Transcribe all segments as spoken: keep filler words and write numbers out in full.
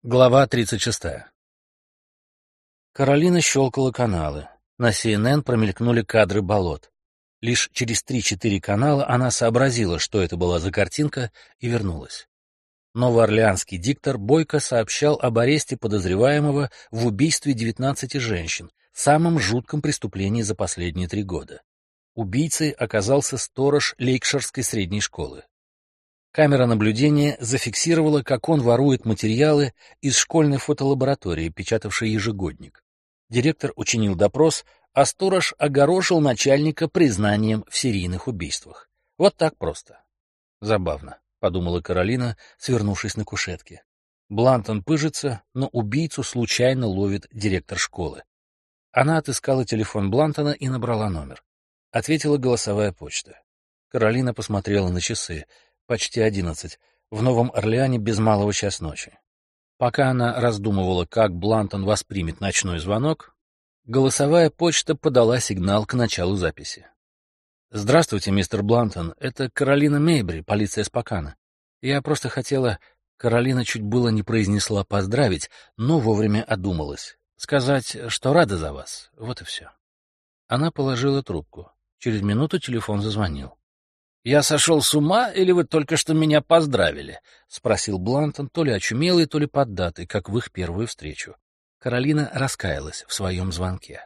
Глава тридцать шестая. Каролина щелкала каналы. На Си Эн Эн промелькнули кадры болот. Лишь через три-четыре канала она сообразила, что это была за картинка, и вернулась. Новоорлеанский диктор бойко сообщал об аресте подозреваемого в убийстве девятнадцати женщин, самом жутком преступлении за последние три года. Убийцей оказался сторож Лейкширской средней школы. Камера наблюдения зафиксировала, как он ворует материалы из школьной фотолаборатории, печатавшей ежегодник. Директор учинил допрос, а сторож огорошил начальника признанием в серийных убийствах. Вот так просто. Забавно, — подумала Каролина, свернувшись на кушетке. Блантон пыжится, но убийцу случайно ловит директор школы. Она отыскала телефон Блантона и набрала номер. Ответила голосовая почта. Каролина посмотрела на часы. Почти одиннадцать. В Новом Орлеане без малого час ночи. Пока она раздумывала, как Блантон воспримет ночной звонок, голосовая почта подала сигнал к началу записи. «Здравствуйте, мистер Блантон. Это Каролина Мейбри, полиция Спокана. Я просто хотела...» Каролина чуть было не произнесла «поздравить», но вовремя одумалась. «Сказать, что рада за вас. Вот и все». Она положила трубку. Через минуту телефон зазвонил. «Я сошел с ума, или вы только что меня поздравили?» — спросил Блантон, то ли очумелый, то ли поддатый, как в их первую встречу. Каролина раскаялась в своем звонке.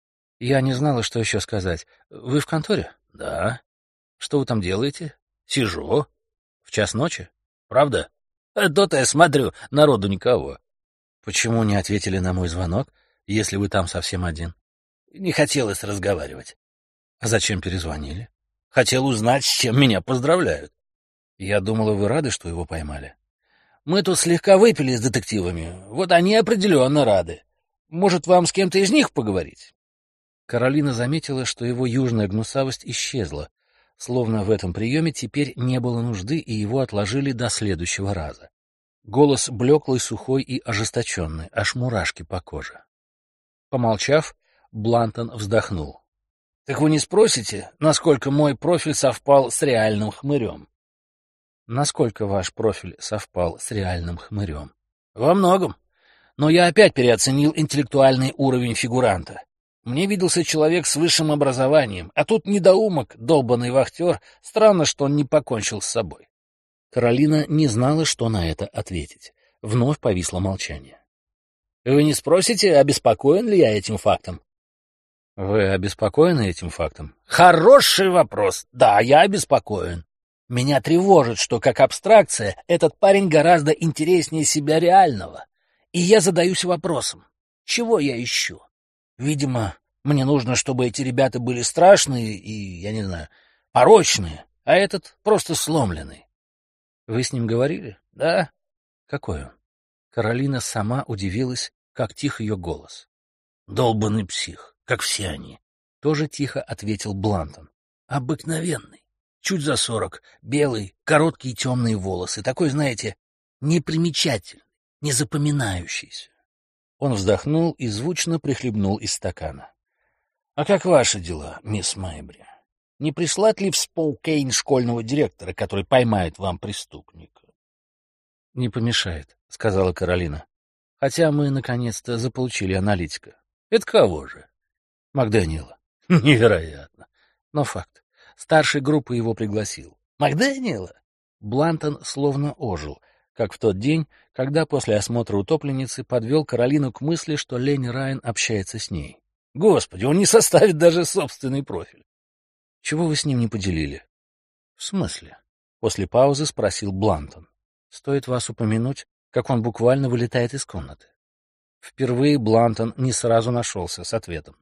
«Я не знала, что еще сказать. Вы в конторе?» «Да». «Что вы там делаете?» «Сижу». «В час ночи?» «Правда?» «То-то я смотрю, народу никого». «Почему не ответили на мой звонок, если вы там совсем один?» «Не хотелось разговаривать». «А зачем перезвонили?» «Хотел узнать, с чем меня поздравляют». «Я думала, вы рады, что его поймали». «Мы тут слегка выпили с детективами. Вот они определенно рады. Может, вам с кем-то из них поговорить?» Каролина заметила, что его южная гнусавость исчезла, словно в этом приеме теперь не было нужды, и его отложили до следующего раза. Голос блеклый, сухой и ожесточенный, аж мурашки по коже. Помолчав, Блантон вздохнул. «Так вы не спросите, насколько мой профиль совпал с реальным хмырем?» «Насколько ваш профиль совпал с реальным хмырем?» «Во многом. Но я опять переоценил интеллектуальный уровень фигуранта. Мне виделся человек с высшим образованием, а тут недоумок, долбанный вахтер. Странно, что он не покончил с собой». Каролина не знала, что на это ответить. Вновь повисло молчание. «Вы не спросите, обеспокоен ли я этим фактом?» «Вы обеспокоены этим фактом?» «Хороший вопрос. Да, я обеспокоен. Меня тревожит, что как абстракция этот парень гораздо интереснее себя реального. И я задаюсь вопросом, чего я ищу? Видимо, мне нужно, чтобы эти ребята были страшные и, я не знаю, порочные, а этот просто сломленный». «Вы с ним говорили?» «Да». «Какой он?» Каролина сама удивилась, как тих ее голос. «Долбанный псих. Как все они», — тоже тихо ответил Блантон. «Обыкновенный. Чуть за сорок, белый, короткие темные волосы, такой, знаете, непримечательный, незапоминающийся». Он вздохнул и звучно прихлебнул из стакана. «А как ваши дела, мисс Мэйбри? Не прислать ли в Споукейн школьного директора, который поймает вам преступника?» «Не помешает», — сказала Каролина. «Хотя мы, наконец-то, заполучили аналитика». «Это кого же?» «Макдэниела». «Невероятно. Но факт. Старший группы его пригласил». «Макдэниела?» Блантон словно ожил, как в тот день, когда после осмотра утопленницы подвел Каролину к мысли, что Ленни Райан общается с ней. «Господи, он не составит даже собственный профиль». «Чего вы с ним не поделили?» «В смысле?» — после паузы спросил Блантон. «Стоит вас упомянуть, как он буквально вылетает из комнаты». Впервые Блантон не сразу нашелся с ответом.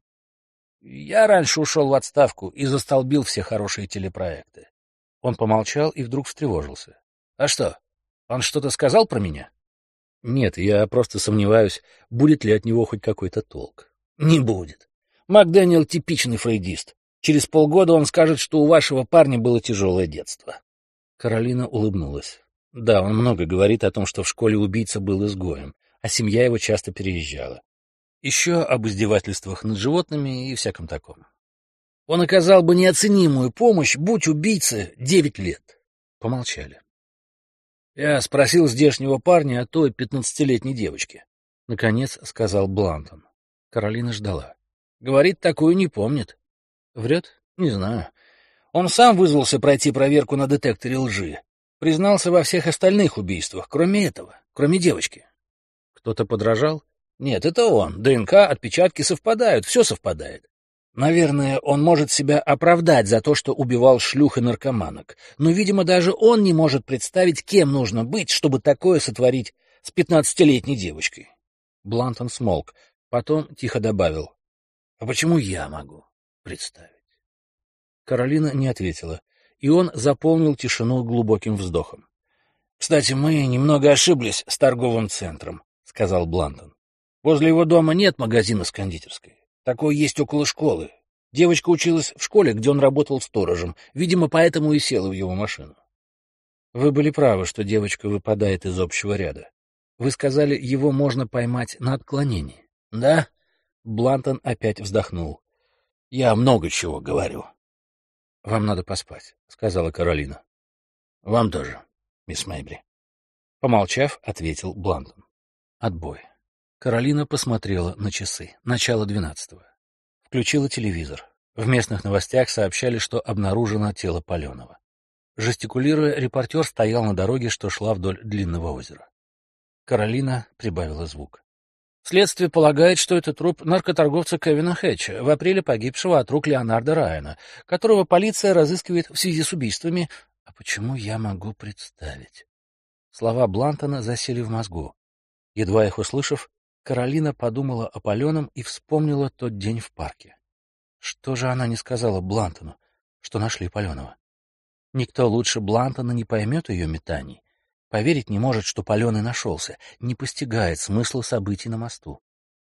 «Я раньше ушел в отставку и застолбил все хорошие телепроекты». Он помолчал и вдруг встревожился. «А что, он что-то сказал про меня?» «Нет, я просто сомневаюсь, будет ли от него хоть какой-то толк». «Не будет. Макдэниел типичный фрейдист. Через полгода он скажет, что у вашего парня было тяжелое детство». Каролина улыбнулась. Да, он много говорит о том, что в школе убийца был изгоем, а семья его часто переезжала. Еще об издевательствах над животными и всяком таком. Он оказал бы неоценимую помощь, будь убийце девять лет. Помолчали. Я спросил здешнего парня о той пятнадцатилетней девочке. Наконец сказал Блантон. Каролина ждала. Говорит, такую не помнит. Врет? Не знаю. Он сам вызвался пройти проверку на детекторе лжи. Признался во всех остальных убийствах, кроме этого, кроме девочки. Кто-то подражал? Нет, это он. ДНК, отпечатки совпадают, все совпадает. Наверное, он может себя оправдать за то, что убивал шлюх и наркоманок. Но, видимо, даже он не может представить, кем нужно быть, чтобы такое сотворить с пятнадцатилетней девочкой. Блантон смолк, потом тихо добавил. — А почему я могу представить? Каролина не ответила, и он заполнил тишину глубоким вздохом. — Кстати, мы немного ошиблись с торговым центром, — сказал Блантон. — Возле его дома нет магазина с кондитерской. Такой есть около школы. Девочка училась в школе, где он работал сторожем. Видимо, поэтому и села в его машину. Вы были правы, что девочка выпадает из общего ряда. Вы сказали, его можно поймать на отклонении. Да? Блантон опять вздохнул. Я много чего говорю. Вам надо поспать, сказала Каролина. Вам тоже, мисс Мэйбри. Помолчав, ответил Блантон. Отбой. Каролина посмотрела на часы. Начало двенадцатого. Включила телевизор. В местных новостях сообщали, что обнаружено тело Паленова. Жестикулируя, репортер стоял на дороге, что шла вдоль длинного озера. Каролина прибавила звук. Следствие полагает, что это труп наркоторговца Кевина Хэтча, в апреле погибшего от рук Леонарда Райана, которого полиция разыскивает в связи с убийствами. А почему я могу представить? Слова Блантона засели в мозгу. Едва их услышав, Каролина подумала о Паленом и вспомнила тот день в парке. Что же она не сказала Блантону, что нашли Паленова? Никто лучше Блантона не поймет ее метаний. Поверить не может, что Паленый нашелся, не постигает смысла событий на мосту.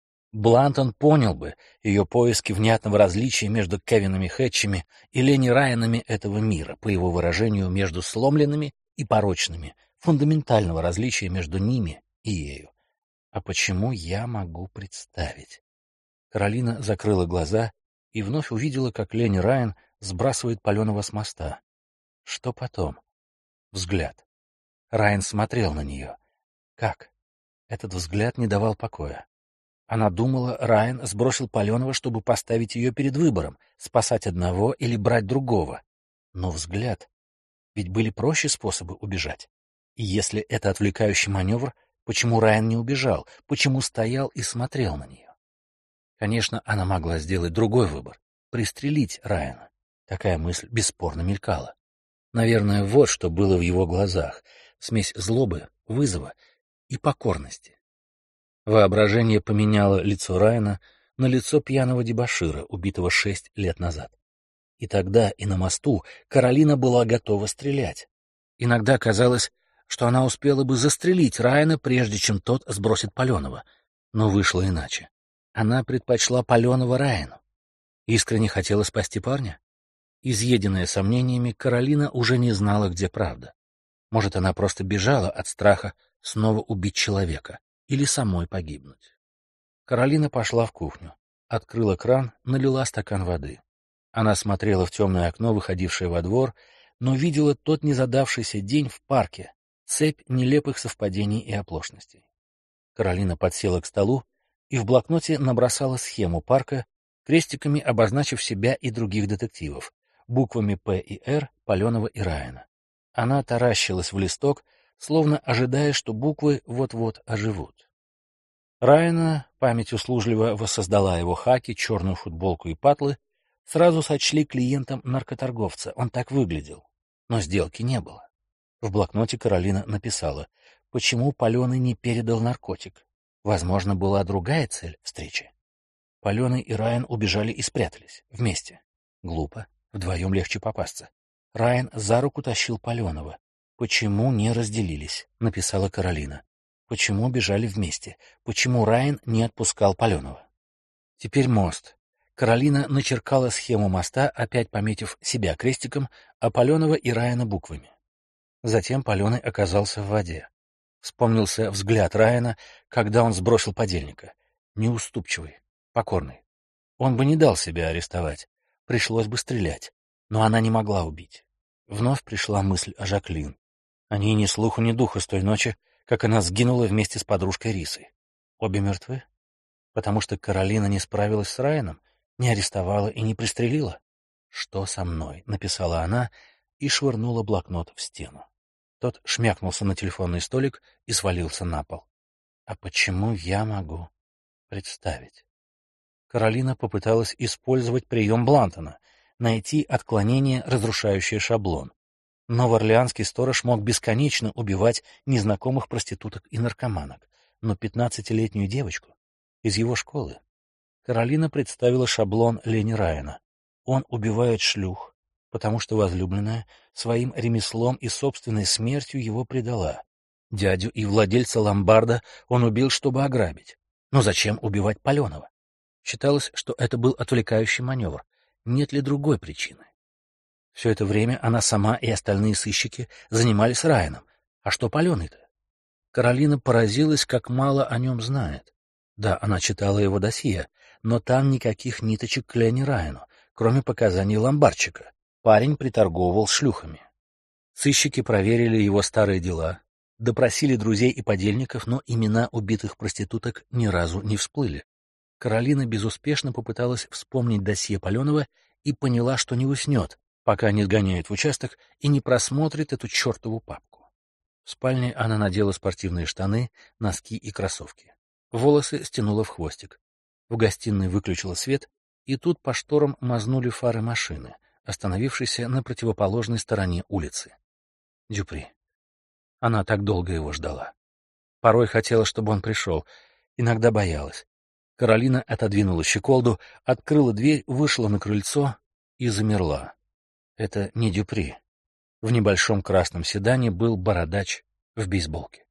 Блантон понял бы ее поиски внятного различия между Кевинами Хэтчами и Ленни Райанами этого мира, по его выражению, между сломленными и порочными, фундаментального различия между ними и ею. А почему я могу представить? Каролина закрыла глаза и вновь увидела, как Ленни Райан сбрасывает Паленова с моста. Что потом? Взгляд. Райан смотрел на нее. Как? Этот взгляд не давал покоя. Она думала, Райан сбросил Паленова, чтобы поставить ее перед выбором, спасать одного или брать другого. Но взгляд... Ведь были проще способы убежать. И если это отвлекающий маневр, почему Райан не убежал? Почему стоял и смотрел на нее? Конечно, она могла сделать другой выбор — пристрелить Райана. Такая мысль бесспорно мелькала. Наверное, вот что было в его глазах — смесь злобы, вызова и покорности. Воображение поменяло лицо Райана на лицо пьяного дебошира, убитого шесть лет назад. И тогда, и на мосту, Каролина была готова стрелять. Иногда казалось, что она успела бы застрелить Райана, прежде чем тот сбросит Паленова. Но вышло иначе. Она предпочла Паленова Райану. Искренне хотела спасти парня? Изъеденная сомнениями, Каролина уже не знала, где правда. Может, она просто бежала от страха снова убить человека или самой погибнуть. Каролина пошла в кухню, открыла кран, налила стакан воды. Она смотрела в темное окно, выходившее во двор, но видела тот незадавшийся день в парке, цепь нелепых совпадений и оплошностей. Каролина подсела к столу и в блокноте набросала схему парка, крестиками обозначив себя и других детективов, буквами П и Р, Паленова и Райана. Она таращилась в листок, словно ожидая, что буквы вот-вот оживут. Райана, память услужливо воссоздала его хаки, черную футболку и патлы, сразу сочли клиентом наркоторговца, он так выглядел. Но сделки не было. В блокноте Каролина написала, почему Паленый не передал наркотик. Возможно, была другая цель встречи. Паленый и Райан убежали и спрятались. Вместе. Глупо. Вдвоем легче попасться. Райан за руку тащил Паленова. «Почему не разделились?» — написала Каролина. «Почему бежали вместе? Почему Райан не отпускал Паленова?» Теперь мост. Каролина начеркала схему моста, опять пометив себя крестиком, а Паленова и Райана буквами. Затем Паленый оказался в воде. Вспомнился взгляд Райана, когда он сбросил подельника. Неуступчивый, покорный. Он бы не дал себя арестовать. Пришлось бы стрелять. Но она не могла убить. Вновь пришла мысль о Жаклин. О ней ни слуху, ни духа с той ночи, как она сгинула вместе с подружкой Рисой. Обе мертвы? Потому что Каролина не справилась с Райаном, не арестовала и не пристрелила? «Что со мной?» — написала она и швырнула блокнот в стену. Тот шмякнулся на телефонный столик и свалился на пол. А почему я могу представить? Каролина попыталась использовать прием Блантона — найти отклонение, разрушающее шаблон. Новоорлеанский сторож мог бесконечно убивать незнакомых проституток и наркоманок, но пятнадцатилетнюю девочку из его школы. Каролина представила шаблон Лени Райана. Он убивает шлюх, потому что возлюбленная своим ремеслом и собственной смертью его предала. Дядю и владельца ломбарда он убил, чтобы ограбить. Но зачем убивать Паленова? Считалось, что это был отвлекающий маневр. Нет ли другой причины? Все это время она сама и остальные сыщики занимались Райаном. А что Паленый-то? Каролина поразилась, как мало о нем знает. Да, она читала его досье, но там никаких ниточек к Лене Райану, кроме показаний ломбардчика. Парень приторговывал шлюхами. Сыщики проверили его старые дела, допросили друзей и подельников, но имена убитых проституток ни разу не всплыли. Каролина безуспешно попыталась вспомнить досье Паленова и поняла, что не уснет, пока не сгоняет в участок и не просмотрит эту чертову папку. В спальне она надела спортивные штаны, носки и кроссовки. Волосы стянула в хвостик. В гостиной выключила свет, и тут по шторам мазнули фары машины, остановившейся на противоположной стороне улицы. Дюпри. Она так долго его ждала. Порой хотела, чтобы он пришел, иногда боялась. Каролина отодвинула щеколду, открыла дверь, вышла на крыльцо и замерла. Это не Дюпри. В небольшом красном седане был бородач в бейсболке.